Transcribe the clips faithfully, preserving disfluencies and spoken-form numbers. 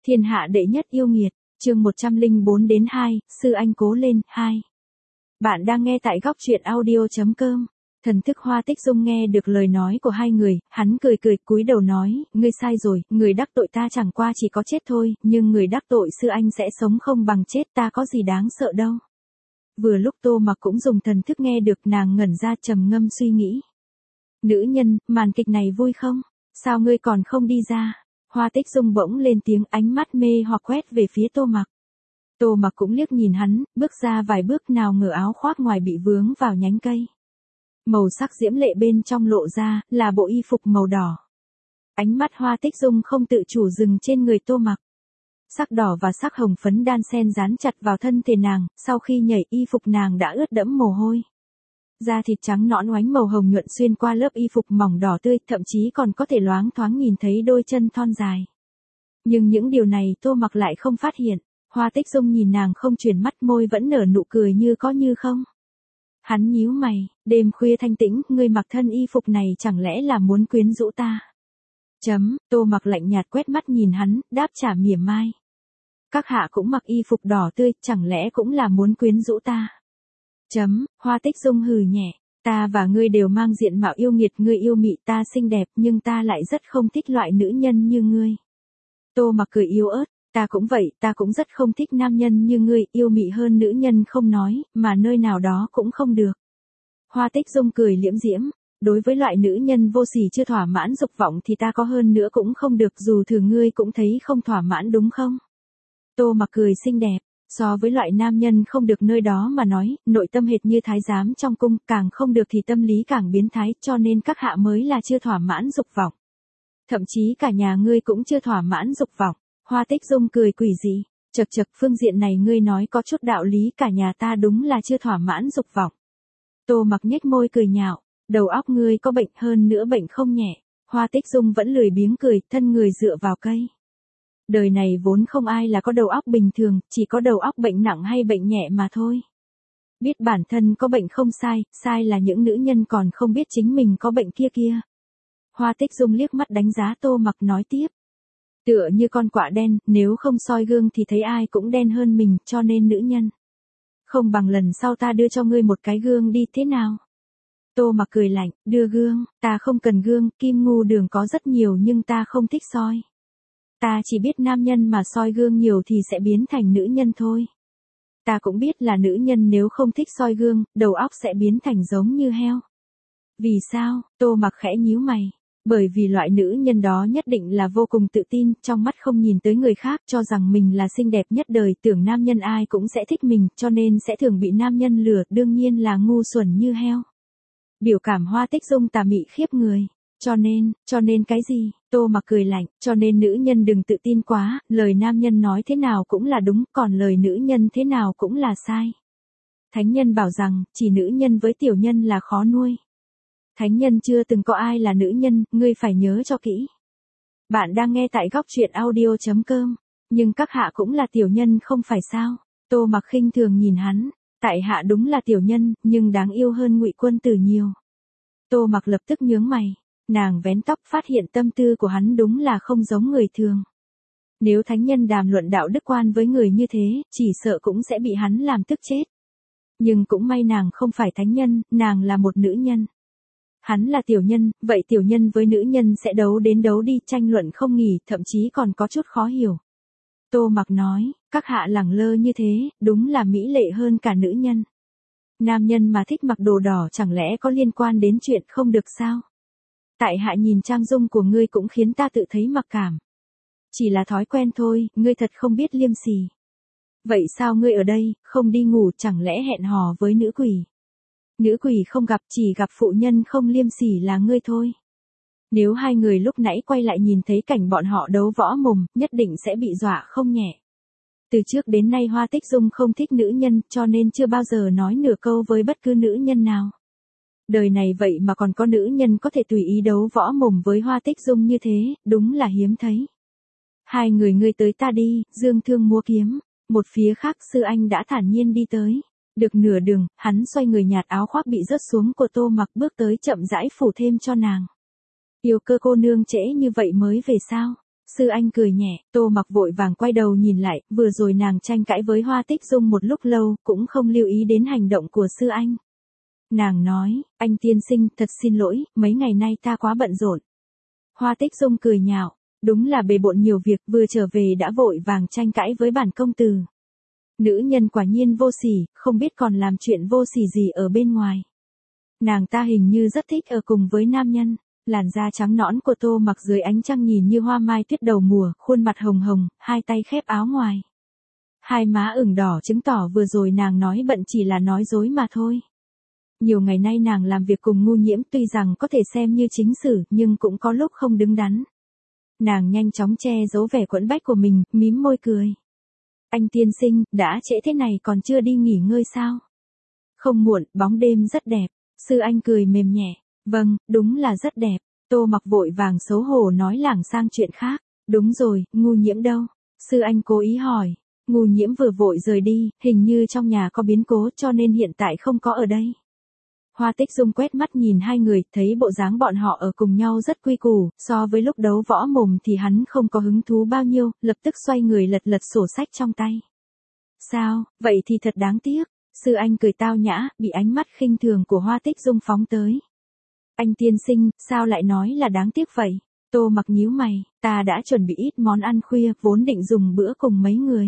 Thiên hạ đệ nhất yêu nghiệt, chương một trăm lẻ bốn đến hai, sư anh cố lên, hai. Bạn đang nghe tại góc truyện audio chấm com. Thần thức Hoa Tích Dung nghe được lời nói của hai người, hắn cười cười cúi đầu nói, ngươi sai rồi, người đắc tội ta chẳng qua chỉ có chết thôi, nhưng người đắc tội sư anh sẽ sống không bằng chết, ta có gì đáng sợ đâu. Vừa lúc Tô Mặc cũng dùng thần thức nghe được, nàng ngẩn ra trầm ngâm suy nghĩ. Nữ nhân, màn kịch này vui không? Sao ngươi còn không đi ra? Hoa Tích Dung bỗng lên tiếng, ánh mắt mê hoặc quét về phía Tô Mặc. Tô Mặc cũng liếc nhìn hắn, bước ra vài bước, nào ngờ áo khoác ngoài bị vướng vào nhánh cây. Màu sắc diễm lệ bên trong lộ ra, là bộ y phục màu đỏ. Ánh mắt Hoa Tích Dung không tự chủ dừng trên người Tô Mặc. Sắc đỏ và sắc hồng phấn đan xen dán chặt vào thân thể nàng, sau khi nhảy y phục nàng đã ướt đẫm mồ hôi. Da thịt trắng nõn oánh màu hồng nhuận xuyên qua lớp y phục mỏng đỏ tươi, thậm chí còn có thể loáng thoáng nhìn thấy đôi chân thon dài. Nhưng những điều này Tô Mặc lại không phát hiện. Hoa Tích Dung nhìn nàng không chuyển mắt, môi vẫn nở nụ cười như có như không. Hắn nhíu mày, đêm khuya thanh tĩnh, ngươi mặc thân y phục này chẳng lẽ là muốn quyến rũ ta? Chấm, Tô Mặc lạnh nhạt quét mắt nhìn hắn, đáp trả mỉa mai. Các hạ cũng mặc y phục đỏ tươi, chẳng lẽ cũng là muốn quyến rũ ta? Chấm, Hoa Tích Dung hừ nhẹ, ta và ngươi đều mang diện mạo yêu nghiệt, ngươi yêu mị, ta xinh đẹp, nhưng ta lại rất không thích loại nữ nhân như ngươi. Tô Mặc cười yếu ớt, ta cũng vậy, ta cũng rất không thích nam nhân như ngươi, yêu mị hơn nữ nhân không nói, mà nơi nào đó cũng không được. Hoa Tích Dung cười liễm diễm, đối với loại nữ nhân vô sỉ chưa thỏa mãn dục vọng thì ta có hơn nữa cũng không được, dù thử ngươi cũng thấy không thỏa mãn đúng không? Tô Mặc cười xinh đẹp. So với loại nam nhân không được nơi đó mà nói, nội tâm hệt như thái giám trong cung, càng không được thì tâm lý càng biến thái, cho nên các hạ mới là chưa thỏa mãn dục vọng. Thậm chí cả nhà ngươi cũng chưa thỏa mãn dục vọng. Hoa Tích Dung cười quỷ dị, chật chật, phương diện này ngươi nói có chút đạo lý, cả nhà ta đúng là chưa thỏa mãn dục vọng. Tô Mặc nhếch môi cười nhạo, đầu óc ngươi có bệnh, hơn nữa bệnh không nhẹ. Hoa Tích Dung vẫn lười biếng cười, thân người dựa vào cây. Đời này vốn không ai là có đầu óc bình thường, chỉ có đầu óc bệnh nặng hay bệnh nhẹ mà thôi. Biết bản thân có bệnh không sai, sai là những nữ nhân còn không biết chính mình có bệnh kia kia. Hoa Tích Dung liếc mắt đánh giá Tô Mặc nói tiếp. Tựa như con quạ đen, nếu không soi gương thì thấy ai cũng đen hơn mình, cho nên nữ nhân. Không bằng lần sau ta đưa cho ngươi một cái gương đi, thế nào? Tô Mặc cười lạnh, đưa gương, ta không cần gương, kim ngưu đường có rất nhiều nhưng ta không thích soi. Ta chỉ biết nam nhân mà soi gương nhiều thì sẽ biến thành nữ nhân thôi. Ta cũng biết là nữ nhân nếu không thích soi gương, đầu óc sẽ biến thành giống như heo. Vì sao? Tô Mặc khẽ nhíu mày. Bởi vì loại nữ nhân đó nhất định là vô cùng tự tin, trong mắt không nhìn tới người khác, cho rằng mình là xinh đẹp nhất đời, tưởng nam nhân ai cũng sẽ thích mình, cho nên sẽ thường bị nam nhân lừa, đương nhiên là ngu xuẩn như heo. Biểu cảm Hoa Tích Dung tà mị khiếp người. Cho nên, cho nên cái gì? Tô Mặc cười lạnh, cho nên nữ nhân đừng tự tin quá, lời nam nhân nói thế nào cũng là đúng, còn lời nữ nhân thế nào cũng là sai. Thánh nhân bảo rằng, chỉ nữ nhân với tiểu nhân là khó nuôi. Thánh nhân chưa từng có ai là nữ nhân, ngươi phải nhớ cho kỹ. Bạn đang nghe tại góc truyện audio chấm com, nhưng các hạ cũng là tiểu nhân không phải sao? Tô Mặc khinh thường nhìn hắn, tại hạ đúng là tiểu nhân, nhưng đáng yêu hơn Ngụy Quân Tử nhiều. Tô Mặc lập tức nhướng mày. Nàng vén tóc phát hiện tâm tư của hắn đúng là không giống người thường. Nếu thánh nhân đàm luận đạo đức quan với người như thế, chỉ sợ cũng sẽ bị hắn làm tức chết. Nhưng cũng may nàng không phải thánh nhân, nàng là một nữ nhân. Hắn là tiểu nhân, vậy tiểu nhân với nữ nhân sẽ đấu đến đấu đi, tranh luận không nghỉ, thậm chí còn có chút khó hiểu. Tô Mặc nói, các hạ lẳng lơ như thế, đúng là mỹ lệ hơn cả nữ nhân. Nam nhân mà thích mặc đồ đỏ chẳng lẽ có liên quan đến chuyện không được sao? Tại hạ nhìn trang dung của ngươi cũng khiến ta tự thấy mặc cảm. Chỉ là thói quen thôi, ngươi thật không biết liêm sỉ. Vậy sao ngươi ở đây, không đi ngủ, chẳng lẽ hẹn hò với nữ quỷ? Nữ quỷ không gặp, chỉ gặp phụ nhân không liêm sỉ là ngươi thôi. Nếu hai người lúc nãy quay lại nhìn thấy cảnh bọn họ đấu võ mồm, nhất định sẽ bị dọa không nhẹ. Từ trước đến nay Hoa Tích Dung không thích nữ nhân, cho nên chưa bao giờ nói nửa câu với bất cứ nữ nhân nào. Đời này vậy mà còn có nữ nhân có thể tùy ý đấu võ mồm với Hoa Tích Dung như thế, đúng là hiếm thấy. Hai người ngươi tới ta đi, dương thương múa kiếm. Một phía khác sư anh đã thản nhiên đi tới. Được nửa đường, hắn xoay người nhạt áo khoác bị rớt xuống của Tô Mặc, bước tới chậm rãi phủ thêm cho nàng. Yêu cơ cô nương trễ như vậy mới về sao? Sư Anh cười nhẹ, Tô Mặc vội vàng quay đầu nhìn lại, vừa rồi nàng tranh cãi với Hoa Tích Dung một lúc lâu, cũng không lưu ý đến hành động của Sư Anh. Nàng nói, anh tiên sinh, thật xin lỗi, mấy ngày nay ta quá bận rộn. Hoa Tích Dung cười nhạo, đúng là bề bộn nhiều việc, vừa trở về đã vội vàng tranh cãi với bản công tử. Nữ nhân quả nhiên vô sỉ, không biết còn làm chuyện vô sỉ gì ở bên ngoài. Nàng ta hình như rất thích ở cùng với nam nhân. Làn da trắng nõn của Tô Mặc dưới ánh trăng nhìn như hoa mai tuyết đầu mùa, khuôn mặt hồng hồng, hai tay khép áo ngoài. Hai má ửng đỏ chứng tỏ vừa rồi nàng nói bận chỉ là nói dối mà thôi. Nhiều ngày nay nàng làm việc cùng Ngu Nhiễm tuy rằng có thể xem như chính sử, nhưng cũng có lúc không đứng đắn. Nàng nhanh chóng che giấu vẻ quẫn bách của mình, mím môi cười. Anh tiên sinh, đã trễ thế này còn chưa đi nghỉ ngơi sao? Không muộn, bóng đêm rất đẹp. Sư Anh cười mềm nhẹ. Vâng, đúng là rất đẹp. Tô Mặc vội vàng xấu hổ nói lảng sang chuyện khác. Đúng rồi, Ngu Nhiễm đâu? Sư Anh cố ý hỏi. Ngu Nhiễm vừa vội rời đi, hình như trong nhà có biến cố cho nên hiện tại không có ở đây. Hoa Tích Dung quét mắt nhìn hai người, thấy bộ dáng bọn họ ở cùng nhau rất quy củ, so với lúc đấu võ mồm thì hắn không có hứng thú bao nhiêu, lập tức xoay người lật lật sổ sách trong tay. Sao, vậy thì thật đáng tiếc. Sư Anh cười tao nhã, bị ánh mắt khinh thường của Hoa Tích Dung phóng tới. Anh tiên sinh, sao lại nói là đáng tiếc vậy? Tô Mặc nhíu mày, ta đã chuẩn bị ít món ăn khuya, vốn định dùng bữa cùng mấy người.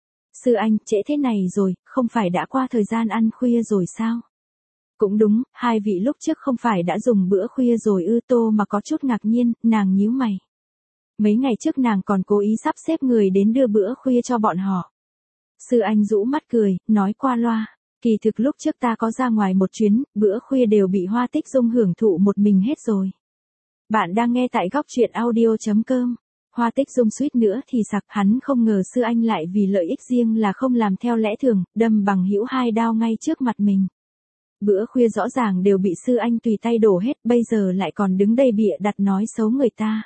Sư Anh, trễ thế này rồi, không phải đã qua thời gian ăn khuya rồi sao? Cũng đúng, hai vị lúc trước không phải đã dùng bữa khuya rồi ư? Tô Mặc có chút ngạc nhiên, nàng nhíu mày. Mấy ngày trước nàng còn cố ý sắp xếp người đến đưa bữa khuya cho bọn họ. Sư Anh rũ mắt cười, nói qua loa. Kỳ thực lúc trước ta có ra ngoài một chuyến, bữa khuya đều bị Hoa Tích Dung hưởng thụ một mình hết rồi. Bạn đang nghe tại góc truyện audio.com. Hoa Tích Dung suýt nữa thì sặc, hắn không ngờ Sư Anh lại vì lợi ích riêng là không làm theo lẽ thường, đâm bằng hữu hai đao ngay trước mặt mình. Bữa khuya rõ ràng đều bị Sư Anh tùy tay đổ hết, bây giờ lại còn đứng đây bịa đặt nói xấu người ta.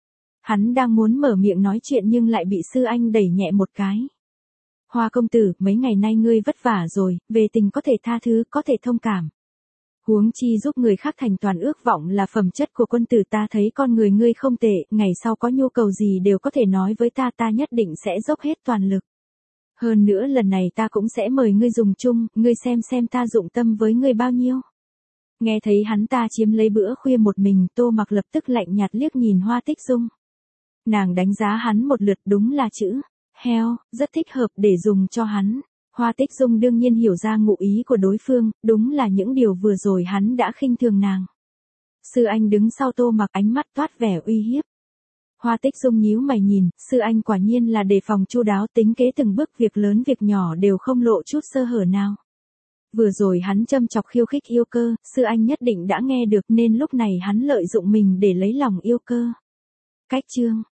Hắn đang muốn mở miệng nói chuyện nhưng lại bị Sư Anh đẩy nhẹ một cái. Hoa công tử, mấy ngày nay ngươi vất vả rồi, về tình có thể tha thứ, có thể thông cảm. Huống chi giúp người khác thành toàn ước vọng là phẩm chất của quân tử, ta thấy con người ngươi không tệ, ngày sau có nhu cầu gì đều có thể nói với ta, ta nhất định sẽ dốc hết toàn lực. Hơn nữa lần này ta cũng sẽ mời ngươi dùng chung, ngươi xem xem ta dụng tâm với ngươi bao nhiêu. Nghe thấy hắn ta chiếm lấy bữa khuya một mình, Tô Mặc lập tức lạnh nhạt liếc nhìn Hoa Tích Dung. Nàng đánh giá hắn một lượt, đúng là chữ heo, rất thích hợp để dùng cho hắn. Hoa Tích Dung đương nhiên hiểu ra ngụ ý của đối phương, đúng là những điều vừa rồi hắn đã khinh thường nàng. Sư Anh đứng sau Tô Mặc, ánh mắt toát vẻ uy hiếp. Hoa Tích Dung nhíu mày nhìn, Sư Anh quả nhiên là đề phòng chu đáo, tính kế từng bước, việc lớn việc nhỏ đều không lộ chút sơ hở nào. Vừa rồi hắn châm chọc khiêu khích Yêu Cơ, Sư Anh nhất định đã nghe được nên lúc này hắn lợi dụng mình để lấy lòng Yêu Cơ. Cách chương